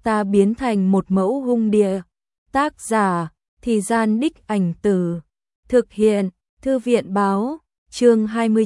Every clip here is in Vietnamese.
ta biến thành một mẫu hung địa. Tác giả, Thì Gian Đích Ảnh Từ. Thực hiện, Thư viện báo, chương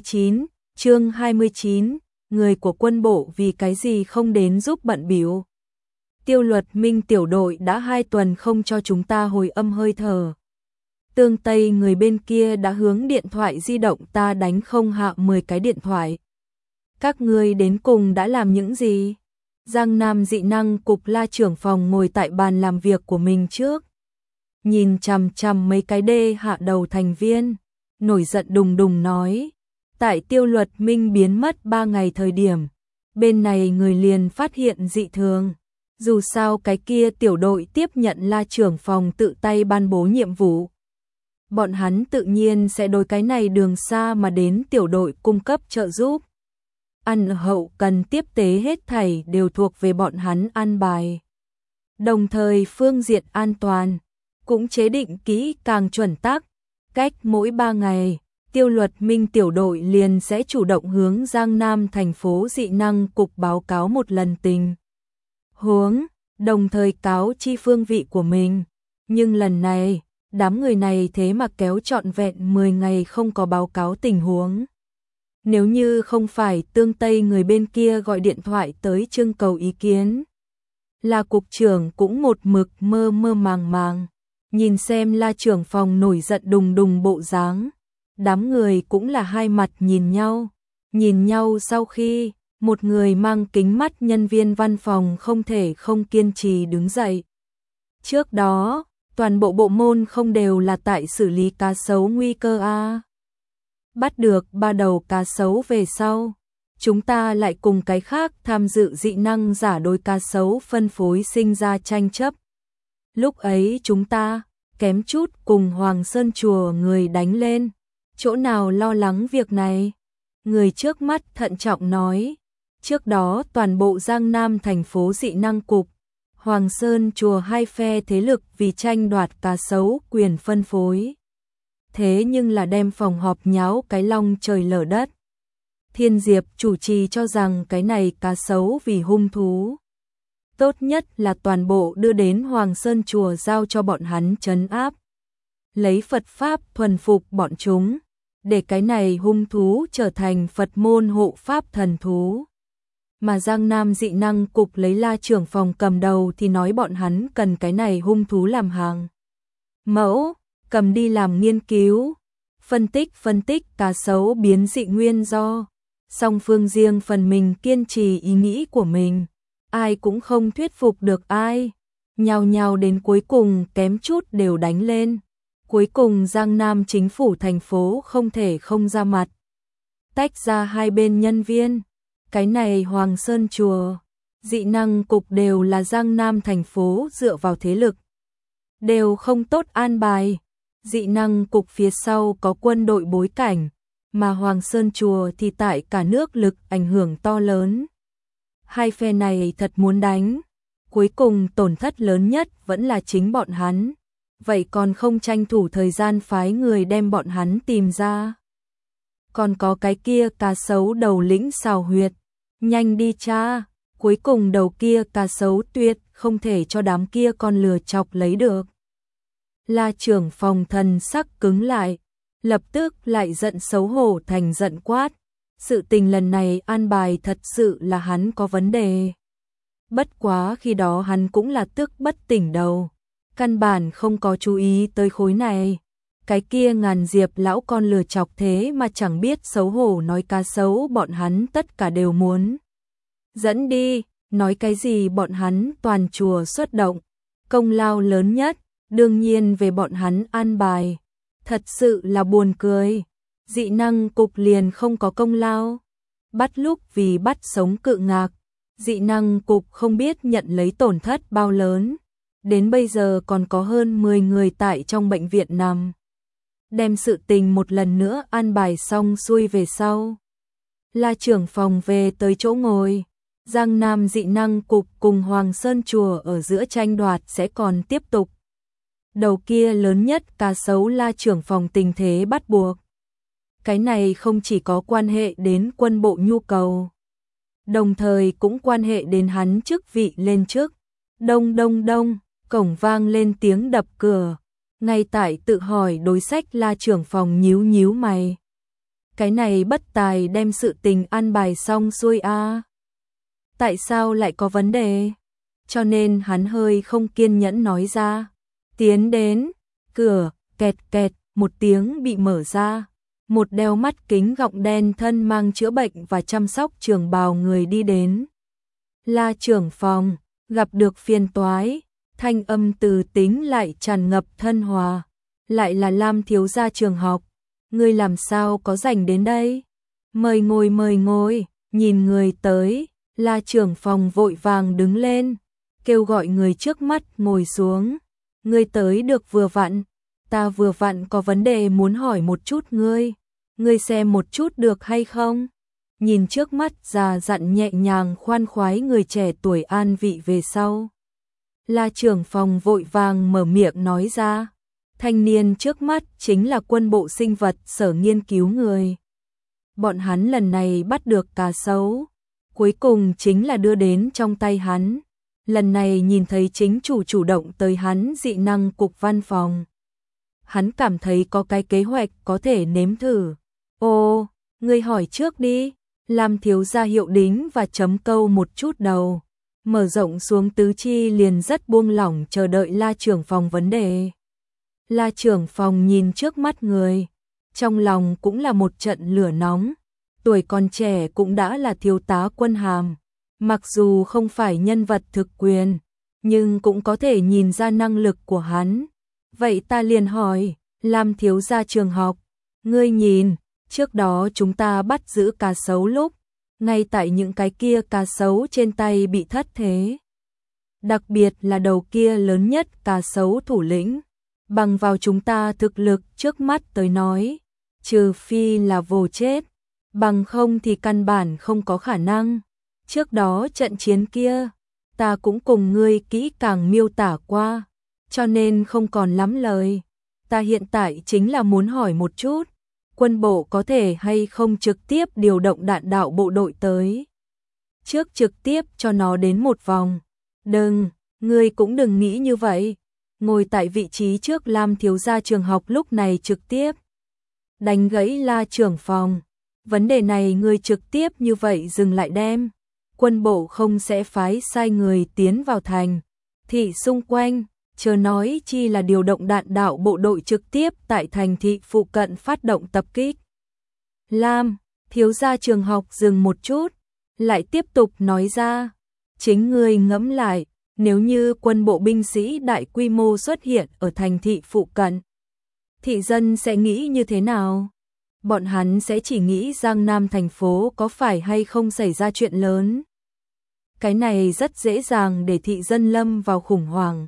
29, người của quân bộ vì cái gì không đến giúp bận bịu. Tiêu Luật Minh tiểu đội đã 2 tuần không cho chúng ta hồi âm hơi thở. Tương Tây người bên kia đã hướng điện thoại di động ta đánh không hạ 10 cái điện thoại. Các ngươi đến cùng đã làm những gì? Giang Nam dị năng cục La trưởng phòng ngồi tại bàn làm việc của mình trước. Nhìn chằm chằm mấy cái đê hạ đầu thành viên, nổi giận đùng đùng nói. Tại Tiêu Luật Minh biến mất 3 ngày thời điểm, bên này người liền phát hiện dị thường. Dù sao cái kia tiểu đội tiếp nhận La trưởng phòng tự tay ban bố nhiệm vụ. Bọn hắn tự nhiên sẽ đối cái này đường xa mà đến tiểu đội cung cấp trợ giúp. Ăn hậu cần tiếp tế hết thảy đều thuộc về bọn hắn an bài. Đồng thời phương diện an toàn cũng chế định kỹ càng chuẩn tắc. Cách mỗi 3 ngày, Tiêu Luật Minh tiểu đội liền sẽ chủ động hướng Giang Nam thành phố dị năng cục báo cáo một lần tình huống, đồng thời cáo chi phương vị của mình. Nhưng lần này, đám người này thế mà kéo trọn vẹn 10 ngày không có báo cáo tình huống. Nếu như không phải Tương Tây người bên kia gọi điện thoại tới trưng cầu ý kiến, là cục trưởng cũng một mực mơ mơ màng màng, nhìn xem La trưởng phòng nổi giận đùng đùng bộ dáng. Đám người cũng là hai mặt nhìn nhau sau khi, một người mang kính mắt nhân viên văn phòng không thể không kiên trì đứng dậy. Trước đó, toàn bộ bộ môn không đều là tại xử lý cá sấu nguy cơ a. Bắt được 3 đầu cá sấu về sau, chúng ta lại cùng cái khác tham dự dị năng giả đối cá sấu phân phối sinh ra tranh chấp. Lúc ấy chúng ta kém chút cùng Hoàng Sơn chùa người đánh lên, chỗ nào lo lắng việc này. Người trước mắt thận trọng nói, trước đó toàn bộ Giang Nam thành phố dị năng cục, Hoàng Sơn chùa hai phe thế lực vì tranh đoạt cá sấu quyền phân phối. Thế nhưng là đem phòng họp nháo cái long trời lở đất. Thiên Diệp chủ trì cho rằng cái này cá sấu vì hung thú. Tốt nhất là toàn bộ đưa đến Hoàng Sơn chùa giao cho bọn hắn trấn áp. Lấy Phật Pháp thuần phục bọn chúng, để cái này hung thú trở thành Phật môn hộ Pháp thần thú. Mà Giang Nam dị năng cục lấy La trưởng phòng cầm đầu thì nói bọn hắn cần cái này hung thú làm hàng mẫu, cầm đi làm nghiên cứu, phân tích cá sấu biến dị nguyên do. Song phương riêng phần mình kiên trì ý nghĩ của mình, ai cũng không thuyết phục được ai, nhao đến cuối cùng kém chút đều đánh lên. Cuối cùng Giang Nam chính phủ thành phố không thể không ra mặt, tách ra hai bên nhân viên. Cái này Hoàng Sơn chùa, dị năng cục đều là Giang Nam thành phố dựa vào thế lực, đều không tốt an bài. Dị năng cục phía sau có quân đội bối cảnh, mà Hoàng Sơn chùa thì tại cả nước lực ảnh hưởng to lớn. Hai phe này thật muốn đánh, cuối cùng tổn thất lớn nhất vẫn là chính bọn hắn. Vậy còn không tranh thủ thời gian phái người đem bọn hắn tìm ra. Còn có cái kia cá sấu đầu lĩnh xào huyệt, nhanh đi cha, cuối cùng đầu kia cá sấu tuyệt không thể cho đám kia con lừa chọc lấy được. La trưởng phòng thần sắc cứng lại, lập tức lại giận xấu hổ thành giận quát. Sự tình lần này an bài thật sự là hắn có vấn đề. Bất quá khi đó hắn cũng là tức bất tỉnh đầu, căn bản không có chú ý tới khối này. Cái kia Ngàn Diệp lão con lừa chọc thế mà chẳng biết xấu hổ nói cá sấu bọn hắn tất cả đều muốn dẫn đi, nói cái gì bọn hắn toàn chùa xuất động, công lao lớn nhất đương nhiên về bọn hắn an bài. Thật sự là buồn cười, dị năng cục liền không có công lao. Bắt lúc vì bắt sống Cự Ngạc, dị năng cục không biết nhận lấy tổn thất bao lớn. Đến bây giờ còn có hơn 10 người tại trong bệnh viện nằm. Đem sự tình một lần nữa an bài xong xuôi về sau, La trưởng phòng về tới chỗ ngồi. Giang Nam dị năng cục cùng Hoàng Sơn chùa ở giữa tranh đoạt sẽ còn tiếp tục. Đầu kia lớn nhất cá sấu La trưởng phòng tình thế bắt buộc. Cái này không chỉ có quan hệ đến quân bộ nhu cầu, đồng thời cũng quan hệ đến hắn chức vị lên chức. Đông đông đông, cổng vang lên tiếng đập cửa. Ngay tại tự hỏi đối sách, La trưởng phòng nhíu nhíu mày. Cái này bất tài đem sự tình an bài xong xuôi à? Tại sao lại có vấn đề? Cho nên hắn hơi không kiên nhẫn nói ra. Tiến đến, cửa, kẹt kẹt, một tiếng bị mở ra. Một đeo mắt kính gọng đen thân mang chữa bệnh và chăm sóc trường bào người đi đến. La trưởng phòng, gặp được phiền toái, thanh âm từ tính lại tràn ngập thân hòa. Lại là Lam thiếu gia trường học, ngươi làm sao có rảnh đến đây? Mời ngồi, nhìn người tới, La trưởng phòng vội vàng đứng lên, kêu gọi người trước mắt ngồi xuống. Ngươi tới được vừa vặn, ta vừa vặn có vấn đề muốn hỏi một chút ngươi xem một chút được hay không? Nhìn trước mắt già dặn nhẹ nhàng khoan khoái người trẻ tuổi an vị về sau. La trưởng phòng vội vàng mở miệng nói ra, thanh niên trước mắt chính là quân bộ sinh vật sở nghiên cứu người. Bọn hắn lần này bắt được cá sấu, cuối cùng chính là đưa đến trong tay hắn. Lần này nhìn thấy chính chủ động tới hắn dị năng cục văn phòng. Hắn cảm thấy có cái kế hoạch có thể nếm thử. Ô, ngươi hỏi trước đi. Lam thiếu gia hiệu đính và chấm câu một chút đầu. Mở rộng xuống tứ chi liền rất buông lỏng chờ đợi La trưởng phòng vấn đề. La trưởng phòng nhìn trước mắt người, trong lòng cũng là một trận lửa nóng. Tuổi còn trẻ cũng đã là thiếu tá quân hàm. Mặc dù không phải nhân vật thực quyền, nhưng cũng có thể nhìn ra năng lực của hắn. Vậy ta liền hỏi, Lam thiếu gia trường học, ngươi nhìn, trước đó chúng ta bắt giữ cá sấu lúc, ngay tại những cái kia cá sấu trên tay bị thất thế. Đặc biệt là đầu kia lớn nhất cá sấu thủ lĩnh, bằng vào chúng ta thực lực trước mắt tới nói, trừ phi là vồ chết, bằng không thì căn bản không có khả năng. Trước đó trận chiến kia, ta cũng cùng ngươi kỹ càng miêu tả qua, cho nên không còn lắm lời. Ta hiện tại chính là muốn hỏi một chút, quân bộ có thể hay không trực tiếp điều động đạn đạo bộ đội tới. Trước trực tiếp cho nó đến một vòng. Đừng, ngươi cũng đừng nghĩ như vậy. Ngồi tại vị trí trước Lam thiếu gia trường học lúc này trực tiếp đánh gãy La trưởng phòng. Vấn đề này ngươi trực tiếp như vậy dừng lại đem. Quân bộ không sẽ phái sai người tiến vào thành thị xung quanh, chớ nói chi là điều động đạn đạo bộ đội trực tiếp tại thành thị phụ cận phát động tập kích. Lam, thiếu gia trường học dừng một chút, lại tiếp tục nói ra, chính ngươi ngẫm lại, nếu như quân bộ binh sĩ đại quy mô xuất hiện ở thành thị phụ cận, thị dân sẽ nghĩ như thế nào? Bọn hắn sẽ chỉ nghĩ Giang Nam thành phố có phải hay không xảy ra chuyện lớn. Cái này rất dễ dàng để thị dân lâm vào khủng hoảng.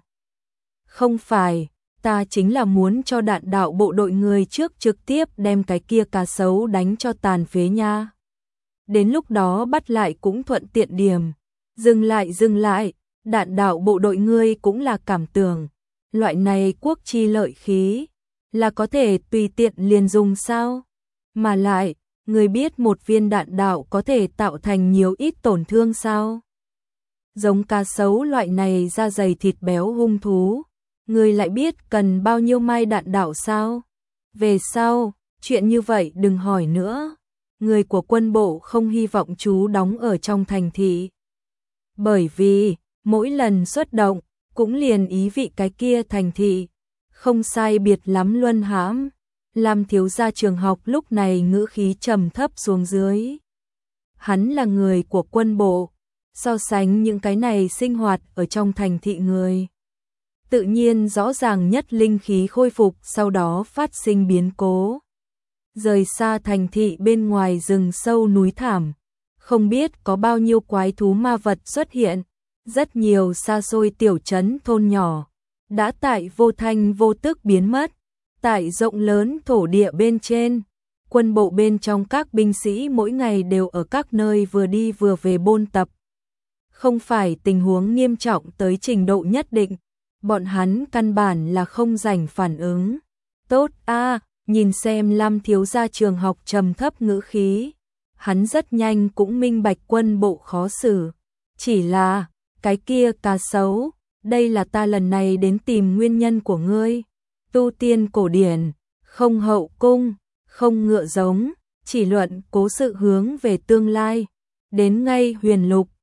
Không phải, ta chính là muốn cho đạn đạo bộ đội người trước trực tiếp đem cái kia cá sấu đánh cho tàn phế nha. Đến lúc đó bắt lại cũng thuận tiện điểm. Dừng lại, đạn đạo bộ đội ngươi cũng là cảm tưởng. Loại này quốc chi lợi khí, là có thể tùy tiện liền dùng sao? Mà lại, người biết một viên đạn đạo có thể tạo thành nhiều ít tổn thương sao? Giống cá sấu loại này da dày thịt béo hung thú, người lại biết cần bao nhiêu mai đạn đạo sao? Về sau, chuyện như vậy đừng hỏi nữa. Người của quân bộ không hy vọng chú đóng ở trong thành thị. Bởi vì, mỗi lần xuất động, cũng liền ý vị cái kia thành thị. Không sai biệt lắm luân hãm. Lam thiếu gia trường học lúc này ngữ khí trầm thấp xuống dưới. Hắn là người của quân bộ, so sánh những cái này sinh hoạt ở trong thành thị người. Tự nhiên rõ ràng nhất linh khí khôi phục sau đó phát sinh biến cố. Rời xa thành thị bên ngoài rừng sâu núi thảm, không biết có bao nhiêu quái thú ma vật xuất hiện, rất nhiều xa xôi tiểu trấn thôn nhỏ, đã tại vô thanh vô tức biến mất. Tại rộng lớn thổ địa bên trên, quân bộ bên trong các binh sĩ mỗi ngày đều ở các nơi vừa đi vừa về bôn tập. Không phải tình huống nghiêm trọng tới trình độ nhất định, bọn hắn căn bản là không rảnh phản ứng. Tốt a, nhìn xem Lam thiếu gia trường học trầm thấp ngữ khí, hắn rất nhanh cũng minh bạch quân bộ khó xử. Chỉ là, cái kia cá sấu, đây là ta lần này đến tìm nguyên nhân của ngươi. Tu tiên cổ điển, không hậu cung, không ngựa giống, chỉ luận cố sự hướng về tương lai. Đến ngay huyền lục,